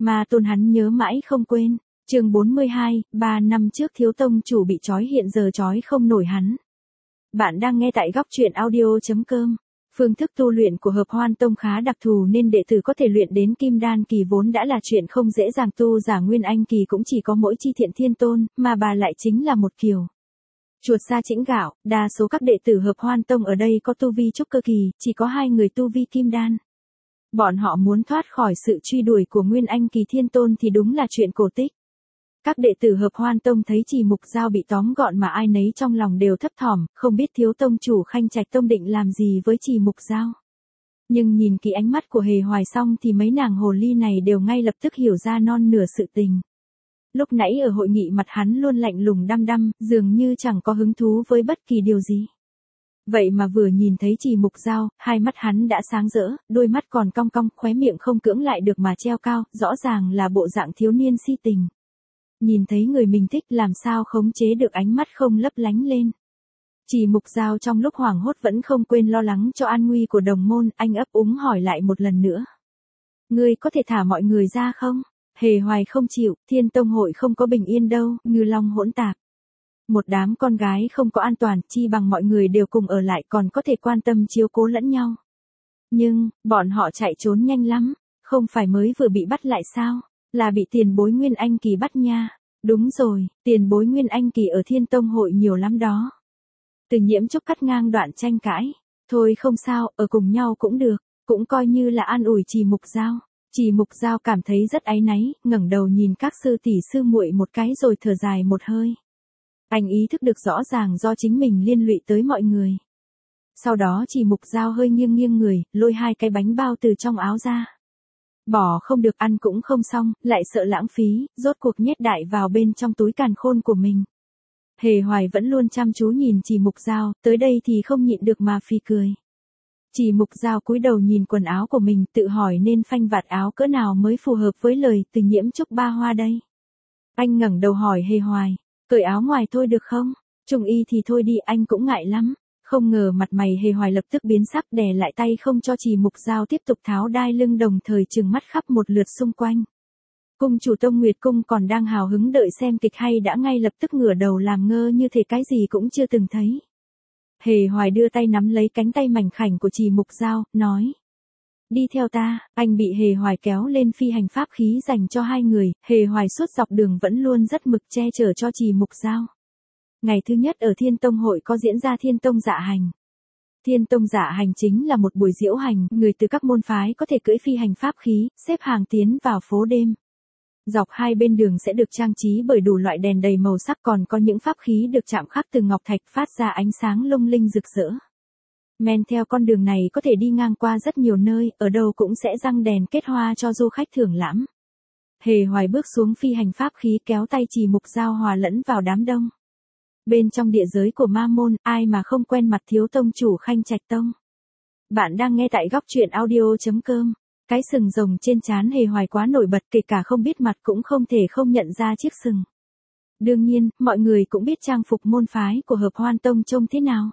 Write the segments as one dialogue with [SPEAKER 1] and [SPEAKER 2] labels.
[SPEAKER 1] Mà Tôn hắn nhớ mãi không quên. Chương 42, 3 năm trước thiếu tông chủ bị trói hiện giờ trói không nổi hắn. Bạn đang nghe tại góc truyện audio.com. Phương thức tu luyện của Hợp Hoan Tông khá đặc thù nên đệ tử có thể luyện đến Kim Đan kỳ vốn đã là chuyện không dễ dàng, tu giả Nguyên Anh kỳ cũng chỉ có mỗi Chi Thiện Thiên Tôn, mà bà lại chính là một kiểu chuột sa chĩnh gạo. Đa số các đệ tử Hợp Hoan Tông ở đây có tu vi trúc cơ kỳ, chỉ có 2 người tu vi Kim Đan. Bọn họ muốn thoát khỏi sự truy đuổi của Nguyên Anh kỳ Thiên Tôn thì đúng là chuyện cổ tích. Các đệ tử Hợp Hoan Tông thấy Trì Mục Dao bị tóm gọn mà ai nấy trong lòng đều thấp thỏm, không biết thiếu tông chủ Khanh Trạch Tông định làm gì với Trì Mục Dao. Nhưng nhìn kỹ ánh mắt của Hề Hoài xong thì mấy nàng hồ ly này đều ngay lập tức hiểu ra non nửa sự tình. Lúc nãy ở hội nghị mặt hắn luôn lạnh lùng đăm đăm, dường như chẳng có hứng thú với bất kỳ điều gì. Vậy mà vừa nhìn thấy Trì Mục Dao, hai mắt hắn đã sáng rỡ, đôi mắt còn cong cong, khóe miệng không cưỡng lại được mà treo cao, rõ ràng là bộ dạng thiếu niên si tình. Nhìn thấy người mình thích làm sao khống chế được ánh mắt không lấp lánh lên. Trì Mục Dao trong lúc hoảng hốt vẫn không quên lo lắng cho an nguy của đồng môn, anh ấp úng hỏi lại một lần nữa. Ngươi có thể thả mọi người ra không? Hề Hoài không chịu, Thiên Tông hội không có bình yên đâu, ngư long hỗn tạp. Một đám con gái không có an toàn, chi bằng mọi người đều cùng ở lại còn có thể quan tâm chiếu cố lẫn nhau. Nhưng, bọn họ chạy trốn nhanh lắm, không phải mới vừa bị bắt lại sao? Là bị tiền bối Nguyên Anh kỳ bắt nha. Đúng rồi, tiền bối Nguyên Anh kỳ ở Thiên Tông hội nhiều lắm đó. Từ Nhiễm Trúc cắt ngang đoạn tranh cãi. Thôi không sao, ở cùng nhau cũng được, cũng coi như là an ủi Trì Mục Dao. Trì Mục Dao cảm thấy rất áy náy, ngẩng đầu nhìn các sư tỷ sư muội một cái rồi thở dài một hơi. Anh ý thức được rõ ràng do chính mình liên lụy tới mọi người. Sau đó Trì Mục Dao hơi nghiêng nghiêng người, lôi 2 cái bánh bao từ trong áo ra. Bỏ không được ăn cũng không xong, lại sợ lãng phí, rốt cuộc nhét đại vào bên trong túi càn khôn của mình. Hề Hoài vẫn luôn chăm chú nhìn Trì Mục Dao, tới đây thì không nhịn được mà phì cười. Trì Mục Dao cúi đầu nhìn quần áo của mình, tự hỏi nên phanh vạt áo cỡ nào mới phù hợp với lời Từ Nhiễm Trúc ba hoa đây. Anh ngẩng đầu hỏi Hề Hoài, cởi áo ngoài thôi được không? Trung y thì thôi đi, anh cũng ngại lắm. Không ngờ mặt mày Hề Hoài lập tức biến sắc, đè lại tay không cho Trì Mục Dao tiếp tục tháo đai lưng, đồng thời trừng mắt khắp một lượt xung quanh. Cung chủ Tông Nguyệt Cung còn đang hào hứng đợi xem kịch hay đã ngay lập tức ngửa đầu làm ngơ như thể cái gì cũng chưa từng thấy. Hề Hoài đưa tay nắm lấy cánh tay mảnh khảnh của Trì Mục Dao, nói. Đi theo ta. Anh bị Hề Hoài kéo lên phi hành pháp khí dành cho 2 người, Hề Hoài suốt dọc đường vẫn luôn rất mực che chở cho Trì Mục Dao. Ngày thứ nhất ở Thiên Tông hội có diễn ra Thiên Tông Dạ Hành. Thiên Tông Dạ Hành chính là một buổi diễu hành, người từ các môn phái có thể cưỡi phi hành pháp khí, xếp hàng tiến vào phố đêm. Dọc hai bên đường sẽ được trang trí bởi đủ loại đèn đầy màu sắc, còn có những pháp khí được chạm khắc từ ngọc thạch phát ra ánh sáng lung linh rực rỡ. Men theo con đường này có thể đi ngang qua rất nhiều nơi, ở đâu cũng sẽ răng đèn kết hoa cho du khách thưởng lãm. Hề Hoài bước xuống phi hành pháp khí kéo tay Trì Mục Dao hòa lẫn vào đám đông. Bên trong địa giới của ma môn, ai mà không quen mặt thiếu tông chủ Khanh Trạch Tông. Bạn đang nghe tại góc truyện audio.com. Cái sừng rồng trên trán Hề Hoài quá nổi bật, kể cả không biết mặt cũng không thể không nhận ra chiếc sừng. Đương nhiên, mọi người cũng biết trang phục môn phái của Hợp Hoan Tông trông thế nào.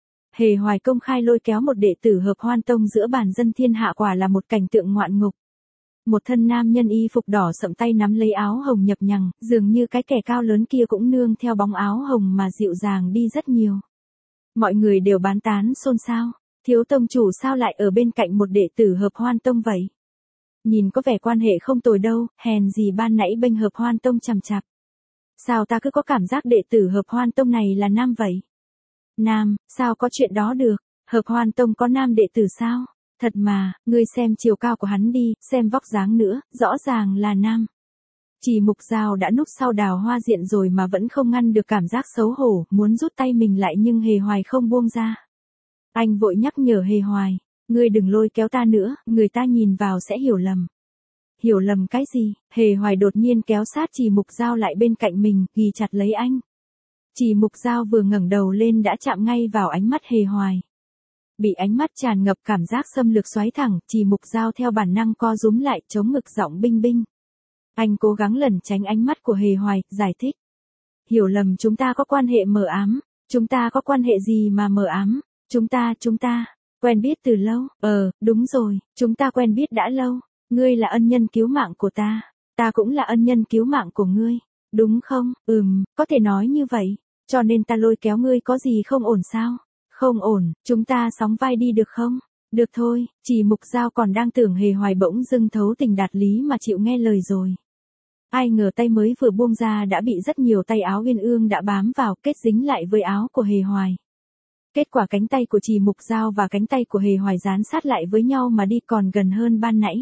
[SPEAKER 1] Hề Hoài công khai lôi kéo một đệ tử Hợp Hoan Tông giữa bàn dân thiên hạ, quả là một cảnh tượng ngoạn ngục. Một thân nam nhân y phục đỏ sậm tay nắm lấy áo hồng nhập nhằng, dường như cái kẻ cao lớn kia cũng nương theo bóng áo hồng mà dịu dàng đi rất nhiều. Mọi người đều bán tán xôn xao, thiếu tông chủ sao lại ở bên cạnh một đệ tử Hợp Hoan Tông vậy? Nhìn có vẻ quan hệ không tồi đâu, hèn gì ban nãy bênh Hợp Hoan Tông chằm chạp. Sao ta cứ có cảm giác đệ tử Hợp Hoan Tông này là nam vậy? Nam, sao có chuyện đó được? Hợp Hoan Tông có nam đệ tử sao? Thật mà, ngươi xem chiều cao của hắn đi, xem vóc dáng nữa, rõ ràng là nam. Trì Mục Dao đã núp sau đào hoa diện rồi mà vẫn không ngăn được cảm giác xấu hổ, muốn rút tay mình lại nhưng Hề Hoài không buông ra. Anh vội nhắc nhở Hề Hoài, ngươi đừng lôi kéo ta nữa, người ta nhìn vào sẽ hiểu lầm. Hiểu lầm cái gì? Hề Hoài đột nhiên kéo sát Trì Mục Dao lại bên cạnh mình, ghì chặt lấy anh. Trì Mục Dao vừa ngẩng đầu lên đã chạm ngay vào ánh mắt Hề Hoài. Bị ánh mắt tràn ngập cảm giác xâm lược xoáy thẳng, Trì Mục Dao theo bản năng co rúm lại, chống ngực giọng binh binh. Anh cố gắng lẩn tránh ánh mắt của Hề Hoài, giải thích. Hiểu lầm, chúng ta có quan hệ mờ ám. Chúng ta có quan hệ gì mà mờ ám? Chúng ta, quen biết từ lâu. Đúng rồi, chúng ta quen biết đã lâu. Ngươi là ân nhân cứu mạng của ta. Ta cũng là ân nhân cứu mạng của ngươi, đúng không? Có thể nói như vậy. Cho nên ta lôi kéo ngươi có gì không ổn sao? Không ổn, chúng ta sóng vai đi được không? Được thôi, chỉ Mục Giao còn đang tưởng Hề Hoài bỗng dưng thấu tình đạt lý mà chịu nghe lời rồi. Ai ngờ tay mới vừa buông ra đã bị rất nhiều tay áo uyên ương đã bám vào, kết dính lại với áo của Hề Hoài. Kết quả cánh tay của Trì Mục Giao và cánh tay của Hề Hoài dán sát lại với nhau mà đi còn gần hơn ban nãy.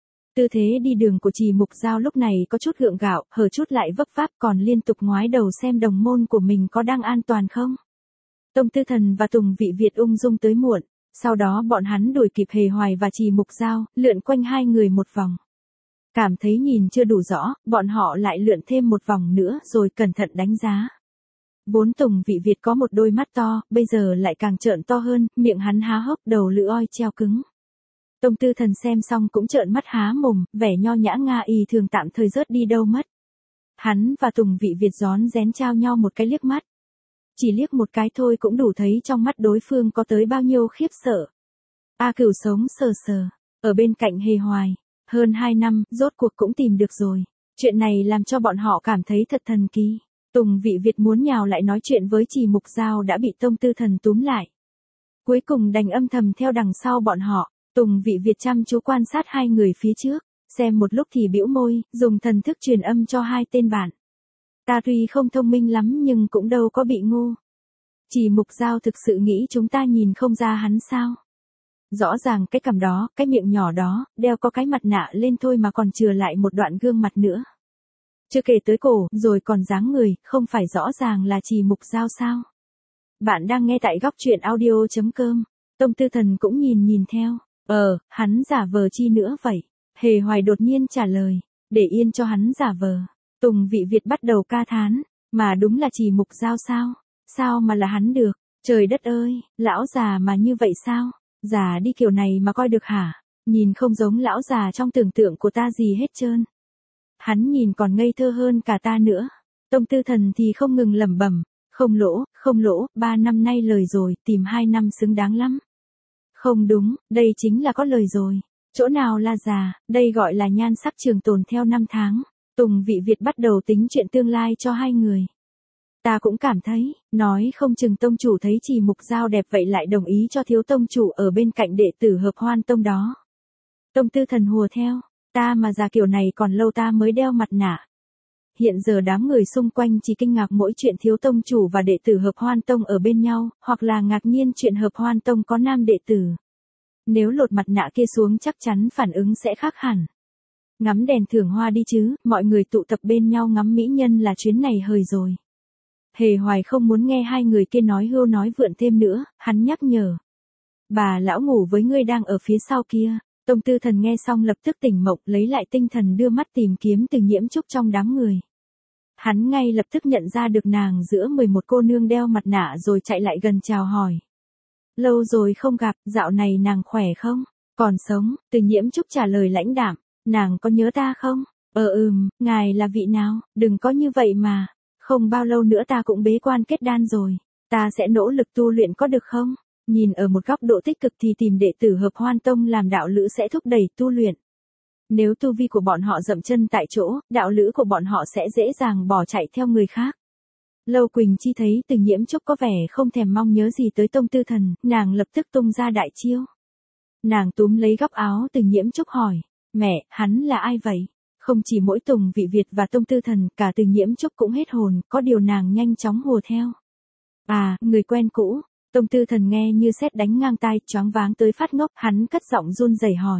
[SPEAKER 1] Tư thế đi đường của Trì Mục Giao lúc này có chút gượng gạo, hở chút lại vấp váp, còn liên tục ngoái đầu xem đồng môn của mình có đang an toàn không. Tông Tư Thần và Tùng Vị Việt ung dung tới muộn, sau đó bọn hắn đuổi kịp Hề Hoài và Trì Mục Giao, lượn quanh hai người một vòng. Cảm thấy nhìn chưa đủ rõ, bọn họ lại lượn thêm một vòng nữa rồi cẩn thận đánh giá. Vốn Tùng Vị Việt có một đôi mắt to, bây giờ lại càng trợn to hơn, miệng hắn há hốc, đầu lưỡi oi treo cứng. Tông Tư Thần xem xong cũng trợn mắt há mồm, vẻ nho nhã Nga y thường tạm thời rớt đi đâu mất. Hắn và Tùng Vị Việt rón rén trao nhau một cái liếc mắt. Chỉ liếc một cái thôi cũng đủ thấy trong mắt đối phương có tới bao nhiêu khiếp sợ. A Cửu sống sờ sờ, ở bên cạnh Hề Hoài. Hơn 2 năm, rốt cuộc cũng tìm được rồi. Chuyện này làm cho bọn họ cảm thấy thật thần kỳ. Tùng Vị Việt muốn nhào lại nói chuyện với Trì Mục Giao đã bị Tông Tư Thần túm lại. Cuối cùng đành âm thầm theo đằng sau bọn họ. Tùng Vị Việt chăm chú quan sát hai người phía trước, xem một lúc thì bĩu môi, dùng thần thức truyền âm cho hai tên bạn. Ta tuy không thông minh lắm nhưng cũng đâu có bị ngu. Trì Mục Giao thực sự nghĩ chúng ta nhìn không ra hắn sao? Rõ ràng cái cằm đó, cái miệng nhỏ đó, đeo có cái mặt nạ lên thôi mà còn chừa lại một đoạn gương mặt nữa. Chưa kể tới cổ, rồi còn dáng người, không phải rõ ràng là Trì Mục Giao sao? Bạn đang nghe tại góc truyện audio.com. Tông Tư Thần cũng nhìn theo. Hắn giả vờ chi nữa vậy? Hề Hoài đột nhiên trả lời. Để yên cho hắn giả vờ. Tùng Vị Việt bắt đầu ca thán. Mà đúng là Trì Mục Giao sao? Sao mà là hắn được? Trời đất ơi, lão già mà như vậy sao? Già đi kiểu này mà coi được hả? Nhìn không giống lão già trong tưởng tượng của ta gì hết trơn. Hắn nhìn còn ngây thơ hơn cả ta nữa. Tông Tư Thần thì không ngừng lẩm bẩm. Không lỗ, 3 năm nay lời rồi, tìm 2 năm xứng đáng lắm. Không đúng, đây chính là có lời rồi. Chỗ nào là già, đây gọi là nhan sắc trường tồn theo năm tháng. Tùng Vị Việt bắt đầu tính chuyện tương lai cho hai người. Ta cũng cảm thấy, nói không chừng tông chủ thấy Trì Mục Giao đẹp vậy lại đồng ý cho thiếu tông chủ ở bên cạnh đệ tử Hợp Hoan Tông đó. Tông Tư Thần hùa theo, ta mà già kiểu này còn lâu ta mới đeo mặt nạ. Hiện giờ đám người xung quanh chỉ kinh ngạc mỗi chuyện thiếu tông chủ và đệ tử Hợp Hoan Tông ở bên nhau, hoặc là ngạc nhiên chuyện Hợp Hoan Tông có nam đệ tử. Nếu lột mặt nạ kia xuống chắc chắn phản ứng sẽ khác hẳn. Ngắm đèn thưởng hoa đi chứ, mọi người tụ tập bên nhau ngắm mỹ nhân là chuyến này hời rồi. Hề Hoài không muốn nghe hai người kia nói hưu nói vượn thêm nữa, hắn nhắc nhở. Bà lão ngủ với ngươi đang ở phía sau kia. Tông Tư Thần nghe xong lập tức tỉnh mộng, lấy lại tinh thần đưa mắt tìm kiếm Từ Nhiễm Trúc trong đám người. Hắn ngay lập tức nhận ra được nàng giữa 11 cô nương đeo mặt nạ rồi chạy lại gần chào hỏi. Lâu rồi không gặp, dạo này nàng khỏe không? Còn sống? Từ Nhiễm Trúc trả lời lãnh đạm. Nàng có nhớ ta không? Ngài là vị nào? Đừng có như vậy mà. Không bao lâu nữa ta cũng bế quan kết đan rồi. Ta sẽ nỗ lực tu luyện có được không? Nhìn ở một góc độ tích cực thì tìm đệ tử Hợp Hoan Tông làm đạo lữ sẽ thúc đẩy tu luyện. Nếu tu vi của bọn họ dậm chân tại chỗ, đạo lữ của bọn họ sẽ dễ dàng bỏ chạy theo người khác. Lâu Quỳnh Chi thấy Từ Nhiễm Trúc có vẻ không thèm mong nhớ gì tới Tông Tư Thần, nàng lập tức tung ra đại chiêu. Nàng túm lấy góc áo Từ Nhiễm Trúc hỏi, mẹ, hắn là ai vậy? Không chỉ mỗi Tùng Vị Việt và Tông Tư Thần, cả Từ Nhiễm Trúc cũng hết hồn, có điều nàng nhanh chóng hùa theo. À, người quen cũ. Tông Tư Thần nghe như sét đánh ngang tai, choáng váng tới phát ngốc, hắn cất giọng run rẩy hỏi.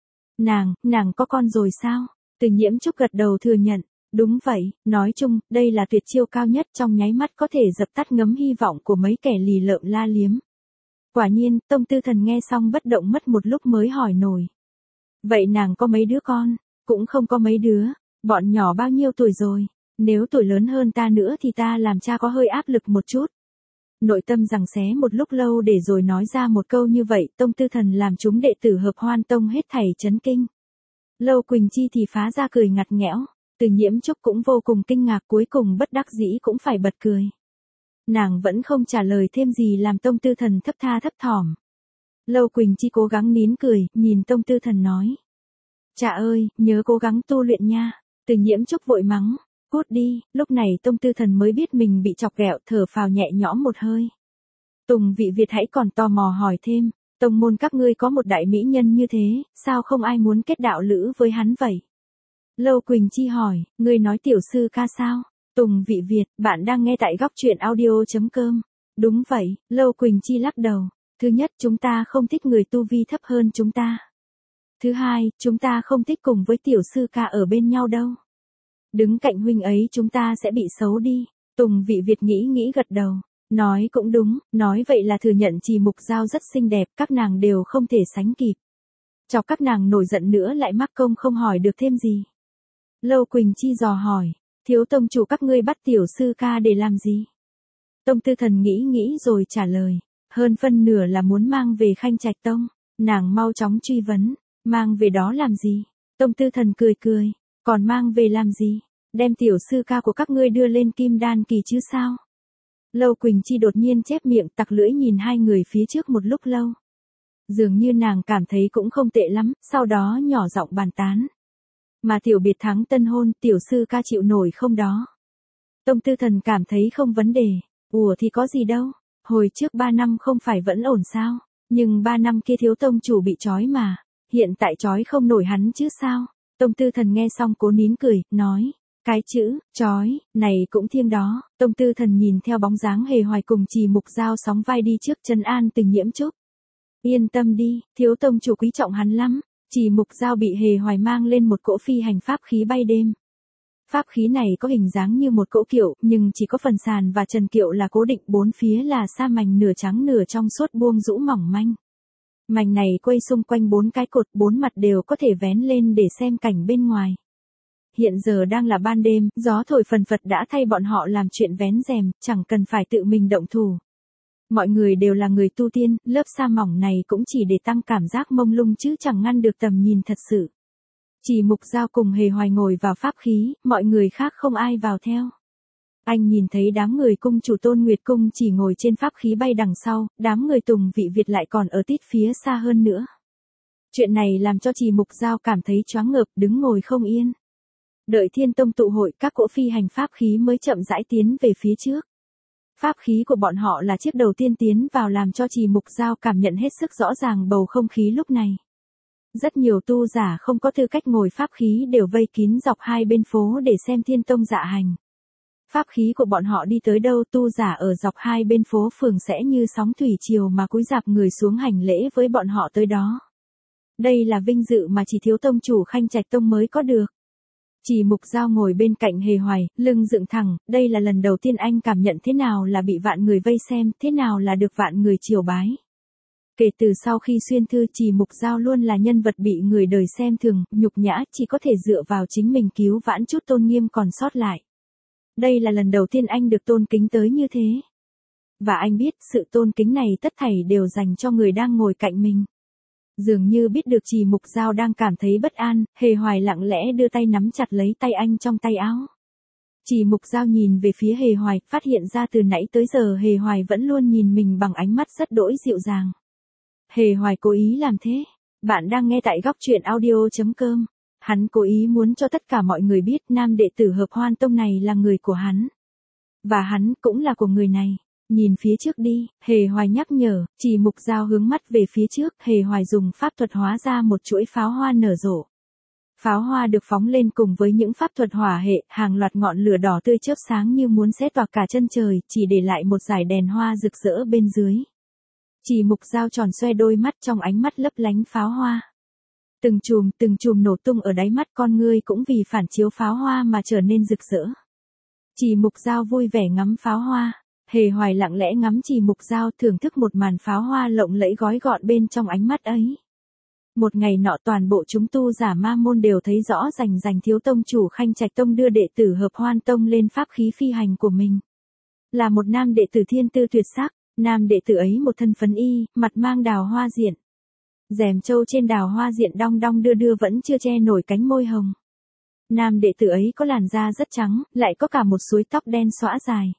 [SPEAKER 1] Nàng có con rồi sao? Từ Nhiễm Trúc gật đầu thừa nhận. Đúng vậy, nói chung, đây là tuyệt chiêu cao nhất trong nháy mắt có thể dập tắt ngấm hy vọng của mấy kẻ lì lợm la liếm. Quả nhiên, Tông Tư Thần nghe xong bất động mất một lúc mới hỏi nổi. Vậy nàng có mấy đứa con? Cũng không có mấy đứa. Bọn nhỏ bao nhiêu tuổi rồi? Nếu tuổi lớn hơn ta nữa thì ta làm cha có hơi áp lực một chút. Nội tâm giằng xé một lúc lâu để rồi nói ra một câu như vậy, Tông Tư Thần làm chúng đệ tử Hợp Hoan Tông hết thảy chấn kinh. Lâu Quỳnh Chi thì phá ra cười ngặt nghẽo, Từ Nhiễm Trúc cũng vô cùng kinh ngạc, cuối cùng bất đắc dĩ cũng phải bật cười. Nàng vẫn không trả lời thêm gì làm Tông Tư Thần thấp tha thấp thỏm. Lâu Quỳnh Chi cố gắng nín cười, nhìn Tông Tư Thần nói. Cha ơi, nhớ cố gắng tu luyện nha. Từ Nhiễm Trúc vội mắng, cút đi, lúc này Tông Tư Thần mới biết mình bị chọc ghẹo, thở phào nhẹ nhõm một hơi. Tùng Vị Việt hãy còn tò mò hỏi thêm, tông môn các ngươi có một đại mỹ nhân như thế, sao không ai muốn kết đạo lữ với hắn vậy? Lâu Quỳnh Chi hỏi, ngươi nói tiểu sư ca sao? Tùng Vị Việt, bạn đang nghe tại góc truyện audio.com. Đúng vậy, Lâu Quỳnh Chi lắc đầu. Thứ nhất, chúng ta không thích người tu vi thấp hơn chúng ta. Thứ hai, chúng ta không thích cùng với tiểu sư ca ở bên nhau đâu. Đứng cạnh huynh ấy chúng ta sẽ bị xấu đi. Tùng Vị Việt nghĩ gật đầu. Nói cũng đúng, nói vậy là thừa nhận Trì Mục Giao rất xinh đẹp, các nàng đều không thể sánh kịp. Chọc các nàng nổi giận nữa lại mắc công không hỏi được thêm gì. Lâu Quỳnh Chi dò hỏi, thiếu tông chủ các ngươi bắt tiểu sư ca để làm gì? Tông Tư Thần nghĩ rồi trả lời, hơn phân nửa là muốn mang về Khanh Trạch Tông. Nàng mau chóng truy vấn, mang về đó làm gì? Tông Tư Thần cười, còn mang về làm gì? Đem tiểu sư ca của các ngươi đưa lên Kim Đan kỳ chứ sao? Lâu Quỳnh Chi đột nhiên chép miệng tặc lưỡi nhìn hai người phía trước một lúc lâu. Dường như nàng cảm thấy cũng không tệ lắm, sau đó nhỏ giọng bàn tán. Mà tiểu biệt thắng tân hôn, tiểu sư ca chịu nổi không đó? Tông Tư Thần cảm thấy không vấn đề. Ủa thì có gì đâu, hồi trước 3 năm không phải vẫn ổn sao? Nhưng 3 năm kia thiếu tông chủ bị trói mà, hiện tại trói không nổi hắn chứ sao? Tông Tư Thần nghe xong cố nín cười, nói. Cái chữ, trói, này cũng thiêng đó. Tông Tư Thần nhìn theo bóng dáng Hề Hoài cùng Trì Mục Giao sóng vai đi trước trấn an Từ Nhiễm Trúc. Yên tâm đi, thiếu tông chủ quý trọng hắn lắm. Trì Mục Giao bị Hề Hoài mang lên một cỗ phi hành pháp khí bay đêm. Pháp khí này có hình dáng như một cỗ kiệu, nhưng chỉ có phần sàn và trần kiệu là cố định, bốn phía là sa mảnh nửa trắng nửa trong suốt buông rũ mỏng manh. Mảnh này quay xung quanh 4 cái cột, 4 mặt đều có thể vén lên để xem cảnh bên ngoài. Hiện giờ đang là ban đêm, gió thổi phần phật đã thay bọn họ làm chuyện vén rèm, chẳng cần phải tự mình động thủ. Mọi người đều là người tu tiên, lớp sa mỏng này cũng chỉ để tăng cảm giác mông lung chứ chẳng ngăn được tầm nhìn thật sự. Trì Mục Giao cùng Hề Hoài ngồi vào pháp khí, mọi người khác không ai vào theo. Anh nhìn thấy đám người cung chủ Tôn Nguyệt Cung chỉ ngồi trên pháp khí bay đằng sau, đám người Tùng Vị Việt lại còn ở tít phía xa hơn nữa. Chuyện này làm cho Trì Mục Giao cảm thấy choáng ngợp, đứng ngồi không yên. Đợi Thiên Tông tụ hội, các cỗ phi hành pháp khí mới chậm rãi tiến về phía trước. Pháp khí của bọn họ là chiếc đầu tiên tiến vào làm cho Trì Mục Giao cảm nhận hết sức rõ ràng bầu không khí lúc này. Rất nhiều tu giả không có tư cách ngồi pháp khí đều vây kín dọc hai bên phố để xem Thiên Tông dạ hành. Pháp khí của bọn họ đi tới đâu tu giả ở dọc hai bên phố phường sẽ như sóng thủy triều mà cúi rạp người xuống hành lễ với bọn họ tới đó. Đây là vinh dự mà chỉ thiếu tông chủ Khanh Trạch Tông mới có được. Trì Mục Giao ngồi bên cạnh Hề Hoài, lưng dựng thẳng, đây là lần đầu tiên anh cảm nhận thế nào là bị vạn người vây xem, thế nào là được vạn người triều bái. Kể từ sau khi xuyên thư, Trì Mục Giao luôn là nhân vật bị người đời xem thường, nhục nhã, chỉ có thể dựa vào chính mình cứu vãn chút tôn nghiêm còn sót lại. Đây là lần đầu tiên anh được tôn kính tới như thế. Và anh biết, sự tôn kính này tất thảy đều dành cho người đang ngồi cạnh mình. Dường như biết được Trì Mục Giao đang cảm thấy bất an, Hề Hoài lặng lẽ đưa tay nắm chặt lấy tay anh trong tay áo. Trì Mục Giao nhìn về phía Hề Hoài, phát hiện ra từ nãy tới giờ Hề Hoài vẫn luôn nhìn mình bằng ánh mắt rất đỗi dịu dàng. Hề Hoài cố ý làm thế. Bạn đang nghe tại góc truyện audio.com. Hắn cố ý muốn cho tất cả mọi người biết nam đệ tử Hợp Hoan Tông này là người của hắn. Và hắn cũng là của người này. Nhìn phía trước đi, Hề Hoài nhắc nhở. Trì Mục Giao hướng mắt về phía trước, Hề Hoài dùng pháp thuật hóa ra một chuỗi pháo hoa nở rộ. Pháo hoa được phóng lên cùng với những pháp thuật hỏa hệ, hàng loạt ngọn lửa đỏ tươi chớp sáng như muốn xé toạc cả chân trời, chỉ để lại một dải đèn hoa rực rỡ bên dưới. Trì Mục Giao tròn xoe đôi mắt trong ánh mắt lấp lánh pháo hoa. Từng chùm nổ tung ở đáy mắt con ngươi cũng vì phản chiếu pháo hoa mà trở nên rực rỡ. Trì Mục Giao vui vẻ ngắm pháo hoa. Hề Hoài lặng lẽ ngắm Trì Mục Giao thưởng thức một màn pháo hoa lộng lẫy gói gọn bên trong ánh mắt ấy. Một ngày nọ toàn bộ chúng tu giả ma môn đều thấy rõ rành thiếu tông chủ Khanh Trạch Tông đưa đệ tử Hợp Hoan Tông lên pháp khí phi hành của mình. Là một nam đệ tử thiên tư tuyệt sắc, nam đệ tử ấy một thân phấn y, mặt mang đào hoa diện. Rèm châu trên đào hoa diện đong đong đưa vẫn chưa che nổi cánh môi hồng. Nam đệ tử ấy có làn da rất trắng, lại có cả một suối tóc đen xõa dài.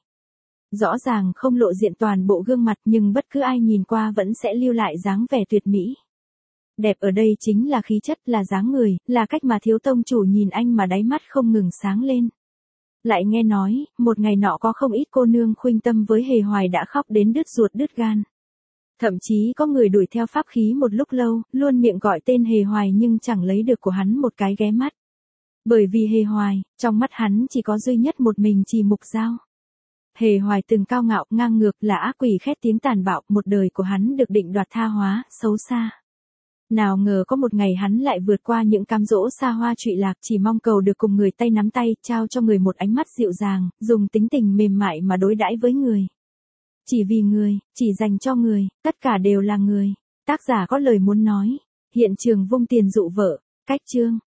[SPEAKER 1] Rõ ràng không lộ diện toàn bộ gương mặt nhưng bất cứ ai nhìn qua vẫn sẽ lưu lại dáng vẻ tuyệt mỹ. Đẹp ở đây chính là khí chất, là dáng người, là cách mà thiếu tông chủ nhìn anh mà đáy mắt không ngừng sáng lên. Lại nghe nói, một ngày nọ có không ít cô nương khuynh tâm với Hề Hoài đã khóc đến đứt ruột đứt gan. Thậm chí có người đuổi theo pháp khí một lúc lâu, luôn miệng gọi tên Hề Hoài nhưng chẳng lấy được của hắn một cái ghé mắt. Bởi vì Hề Hoài, trong mắt hắn chỉ có duy nhất một mình Trì Mục Giao. Hề Hoài từng cao ngạo, ngang ngược, là ác quỷ khét tiếng tàn bạo, một đời của hắn được định đoạt tha hóa, xấu xa. Nào ngờ có một ngày hắn lại vượt qua những cám dỗ xa hoa trụy lạc, chỉ mong cầu được cùng người tay nắm tay, trao cho người một ánh mắt dịu dàng, dùng tính tình mềm mại mà đối đãi với người. Chỉ vì người, chỉ dành cho người, tất cả đều là người. Tác giả có lời muốn nói. Hiện trường vung tiền dụ vợ. Cách chương.